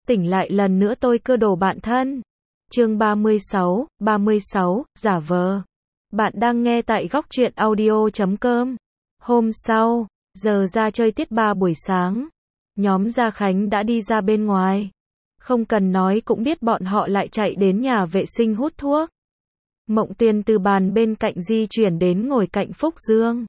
Tỉnh lại lần nữa tôi cơ đồ bạn thân. Chương 36, giả vờ. Bạn đang nghe tại góc truyện audio.com. Hôm sau, giờ ra chơi tiết 3 buổi sáng. Nhóm Gia Khánh đã đi ra bên ngoài. Không cần nói cũng biết bọn họ lại chạy đến nhà vệ sinh hút thuốc. Mộng Tuyền từ bàn bên cạnh di chuyển đến ngồi cạnh Phúc Dương.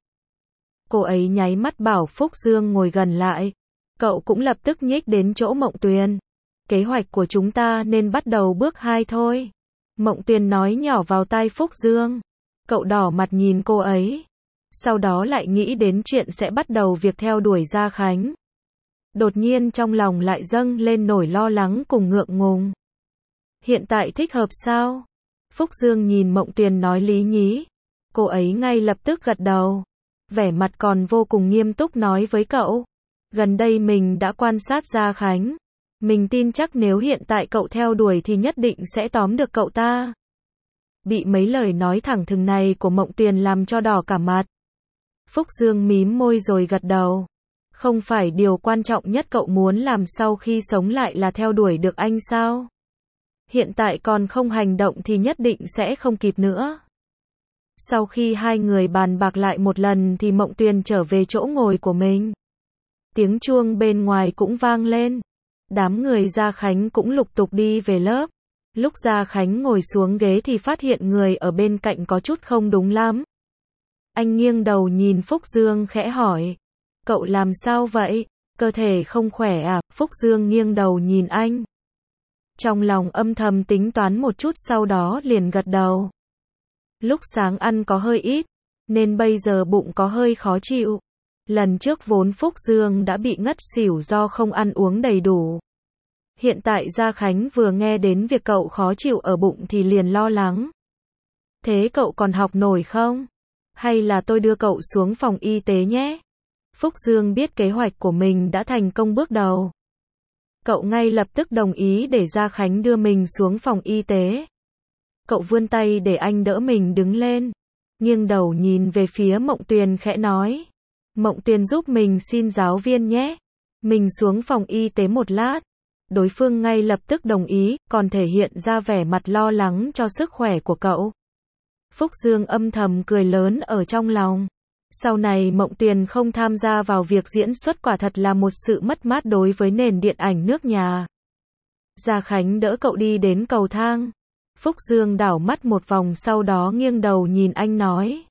Cô ấy nháy mắt bảo Phúc Dương ngồi gần lại. Cậu cũng lập tức nhích đến chỗ Mộng Tuyền. Kế hoạch của chúng ta nên bắt đầu bước 2 thôi. Mộng Tuyền nói nhỏ vào tai Phúc Dương. Cậu đỏ mặt nhìn cô ấy. Sau đó lại nghĩ đến chuyện sẽ bắt đầu việc theo đuổi Gia Khánh. Đột nhiên trong lòng lại dâng lên nỗi lo lắng cùng ngượng ngùng. Hiện tại thích hợp sao? Phúc Dương nhìn Mộng Tuyền nói lý nhí. Cô ấy ngay lập tức gật đầu. Vẻ mặt còn vô cùng nghiêm túc nói với cậu. Gần đây mình đã quan sát Gia Khánh. Mình tin chắc nếu hiện tại cậu theo đuổi thì nhất định sẽ tóm được cậu ta. Bị mấy lời nói thẳng thừng này của Mộng Tuyền làm cho đỏ cả mặt. Phúc Dương mím môi rồi gật đầu. Không phải điều quan trọng nhất cậu muốn làm sau khi sống lại là theo đuổi được anh sao? Hiện tại còn không hành động thì nhất định sẽ không kịp nữa. Sau khi hai người bàn bạc lại một lần thì Mộng Tuyền trở về chỗ ngồi của mình. Tiếng chuông bên ngoài cũng vang lên. Đám người Gia Khánh cũng lục tục đi về lớp. Lúc Gia Khánh ngồi xuống ghế thì phát hiện người ở bên cạnh có chút không đúng lắm. Anh nghiêng đầu nhìn Phúc Dương khẽ hỏi. Cậu làm sao vậy? Cơ thể không khỏe à? Phúc Dương nghiêng đầu nhìn anh. Trong lòng âm thầm tính toán một chút sau đó liền gật đầu. Lúc sáng ăn có hơi ít, nên bây giờ bụng có hơi khó chịu. Lần trước vốn Phúc Dương đã bị ngất xỉu do không ăn uống đầy đủ. Hiện tại Gia Khánh vừa nghe đến việc cậu khó chịu ở bụng thì liền lo lắng. Thế cậu còn học nổi không? Hay là tôi đưa cậu xuống phòng y tế nhé? Phúc Dương biết kế hoạch của mình đã thành công bước đầu. Cậu ngay lập tức đồng ý để Gia Khánh đưa mình xuống phòng y tế. Cậu vươn tay để anh đỡ mình đứng lên. Nghiêng đầu nhìn về phía Mộng Tuyền khẽ nói. Mộng Tuyền giúp mình xin giáo viên nhé. Mình xuống phòng y tế một lát. Đối phương ngay lập tức đồng ý, còn thể hiện ra vẻ mặt lo lắng cho sức khỏe của cậu. Phúc Dương âm thầm cười lớn ở trong lòng. Sau này Mộng Tuyền không tham gia vào việc diễn xuất quả thật là một sự mất mát đối với nền điện ảnh nước nhà. Gia Khánh đỡ cậu đi đến cầu thang. Phúc Dương đảo mắt một vòng sau đó nghiêng đầu nhìn anh nói.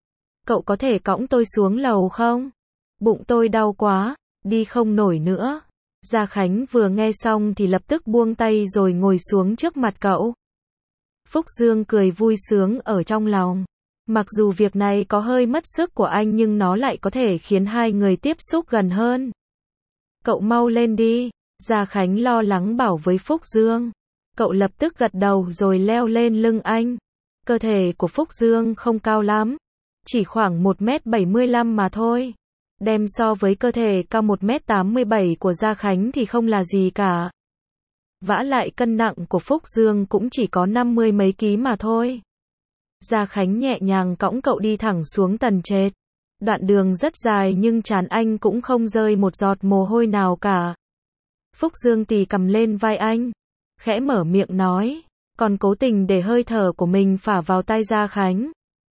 Cậu có thể cõng tôi xuống lầu không? Bụng tôi đau quá, đi không nổi nữa. Gia Khánh vừa nghe xong thì lập tức buông tay rồi ngồi xuống trước mặt cậu. Phúc Dương cười vui sướng ở trong lòng. Mặc dù việc này có hơi mất sức của anh nhưng nó lại có thể khiến hai người tiếp xúc gần hơn. Cậu mau lên đi, Gia Khánh lo lắng bảo với Phúc Dương. Cậu lập tức gật đầu rồi leo lên lưng anh. Cơ thể của Phúc Dương không cao lắm, chỉ khoảng 1m75 mà thôi. Đem so với cơ thể cao 1m87 của Gia Khánh thì không là gì cả. Vả lại cân nặng của Phúc Dương cũng chỉ có 50 mấy ký mà thôi. Gia Khánh nhẹ nhàng cõng cậu đi thẳng xuống tầng trệt. Đoạn đường rất dài nhưng trán anh cũng không rơi một giọt mồ hôi nào cả. Phúc Dương tì cầm lên vai anh, khẽ mở miệng nói, còn cố tình để hơi thở của mình phả vào tai Gia Khánh.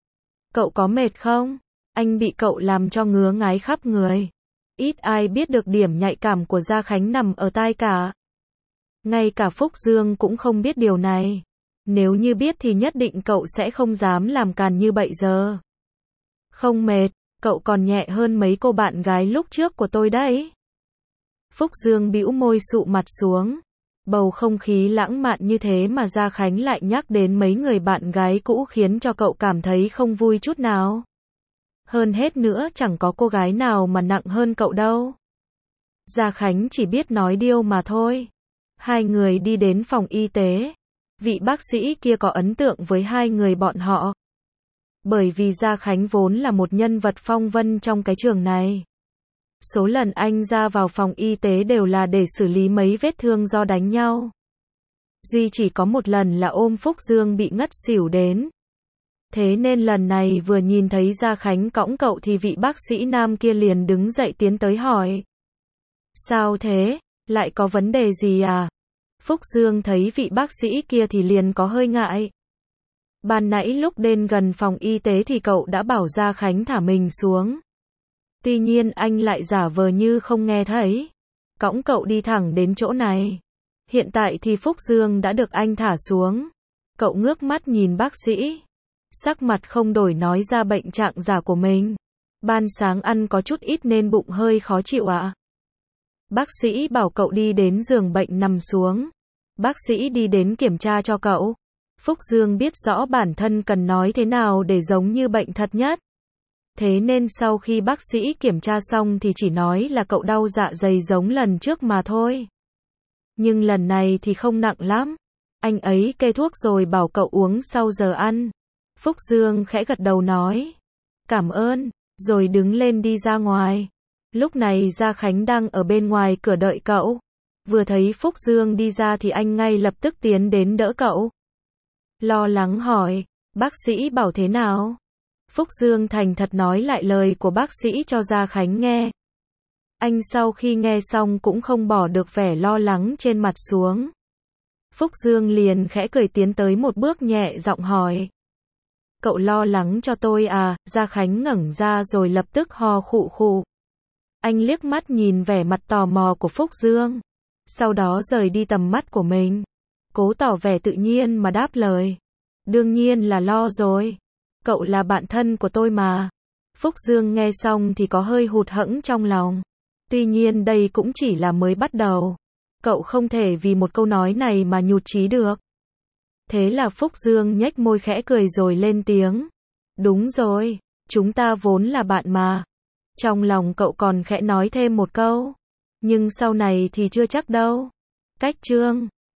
Cậu có mệt không? Anh bị cậu làm cho ngứa ngáy khắp người. Ít ai biết được điểm nhạy cảm của Gia Khánh nằm ở tai cả. Ngay cả Phúc Dương cũng không biết điều này. Nếu như biết thì nhất định cậu sẽ không dám làm càn như bây giờ. Không mệt, cậu còn nhẹ hơn mấy cô bạn gái lúc trước của tôi đấy. Phúc Dương bĩu môi sụ mặt xuống. Bầu không khí lãng mạn như thế mà Gia Khánh lại nhắc đến mấy người bạn gái cũ khiến cho cậu cảm thấy không vui chút nào. Hơn hết nữa chẳng có cô gái nào mà nặng hơn cậu đâu. Gia Khánh chỉ biết nói điêu mà thôi. Hai người đi đến phòng y tế. Vị bác sĩ kia có ấn tượng với hai người bọn họ. Bởi vì Gia Khánh vốn là một nhân vật phong vân trong cái trường này. Số lần anh ra vào phòng y tế đều là để xử lý mấy vết thương do đánh nhau. Duy chỉ có một lần là ôm Phúc Dương bị ngất xỉu đến. Thế nên lần này vừa nhìn thấy Gia Khánh cõng cậu thì vị bác sĩ nam kia liền đứng dậy tiến tới hỏi. Sao thế? Lại có vấn đề gì à? Phúc Dương thấy vị bác sĩ kia thì liền có hơi ngại. Ban nãy lúc đến gần phòng y tế thì cậu đã bảo Gia Khánh thả mình xuống. Tuy nhiên anh lại giả vờ như không nghe thấy. Cõng cậu đi thẳng đến chỗ này. Hiện tại thì Phúc Dương đã được anh thả xuống. Cậu ngước mắt nhìn bác sĩ. Sắc mặt không đổi nói ra bệnh trạng giả của mình. Ban sáng ăn có chút ít nên bụng hơi khó chịu ạ. Bác sĩ bảo cậu đi đến giường bệnh nằm xuống. Bác sĩ đi đến kiểm tra cho cậu. Phúc Dương biết rõ bản thân cần nói thế nào để giống như bệnh thật nhất. Thế nên sau khi bác sĩ kiểm tra xong thì chỉ nói là cậu đau dạ dày giống lần trước mà thôi. Nhưng lần này thì không nặng lắm. Anh ấy kê thuốc rồi bảo cậu uống sau giờ ăn. Phúc Dương khẽ gật đầu nói. Cảm ơn, rồi đứng lên đi ra ngoài. Lúc này Gia Khánh đang ở bên ngoài cửa đợi cậu. Vừa thấy Phúc Dương đi ra thì anh ngay lập tức tiến đến đỡ cậu. Lo lắng hỏi, bác sĩ bảo thế nào? Phúc Dương thành thật nói lại lời của bác sĩ cho Gia Khánh nghe. Anh sau khi nghe xong cũng không bỏ được vẻ lo lắng trên mặt xuống. Phúc Dương liền khẽ cười tiến tới một bước nhẹ giọng hỏi. Cậu lo lắng cho tôi à? Gia Khánh ngẩng ra rồi lập tức ho khụ khụ. Anh liếc mắt nhìn vẻ mặt tò mò của Phúc Dương. Sau đó rời đi tầm mắt của mình. Cố tỏ vẻ tự nhiên mà đáp lời. Đương nhiên là lo rồi. Cậu là bạn thân của tôi mà. Phúc Dương nghe xong thì có hơi hụt hẫng trong lòng. Tuy nhiên đây cũng chỉ là mới bắt đầu. Cậu không thể vì một câu nói này mà nhụt chí được. Thế là Phúc Dương nhếch môi khẽ cười rồi lên tiếng. Đúng rồi, chúng ta vốn là bạn mà. Trong lòng cậu còn khẽ nói thêm một câu. Nhưng sau này thì chưa chắc đâu. Cách chương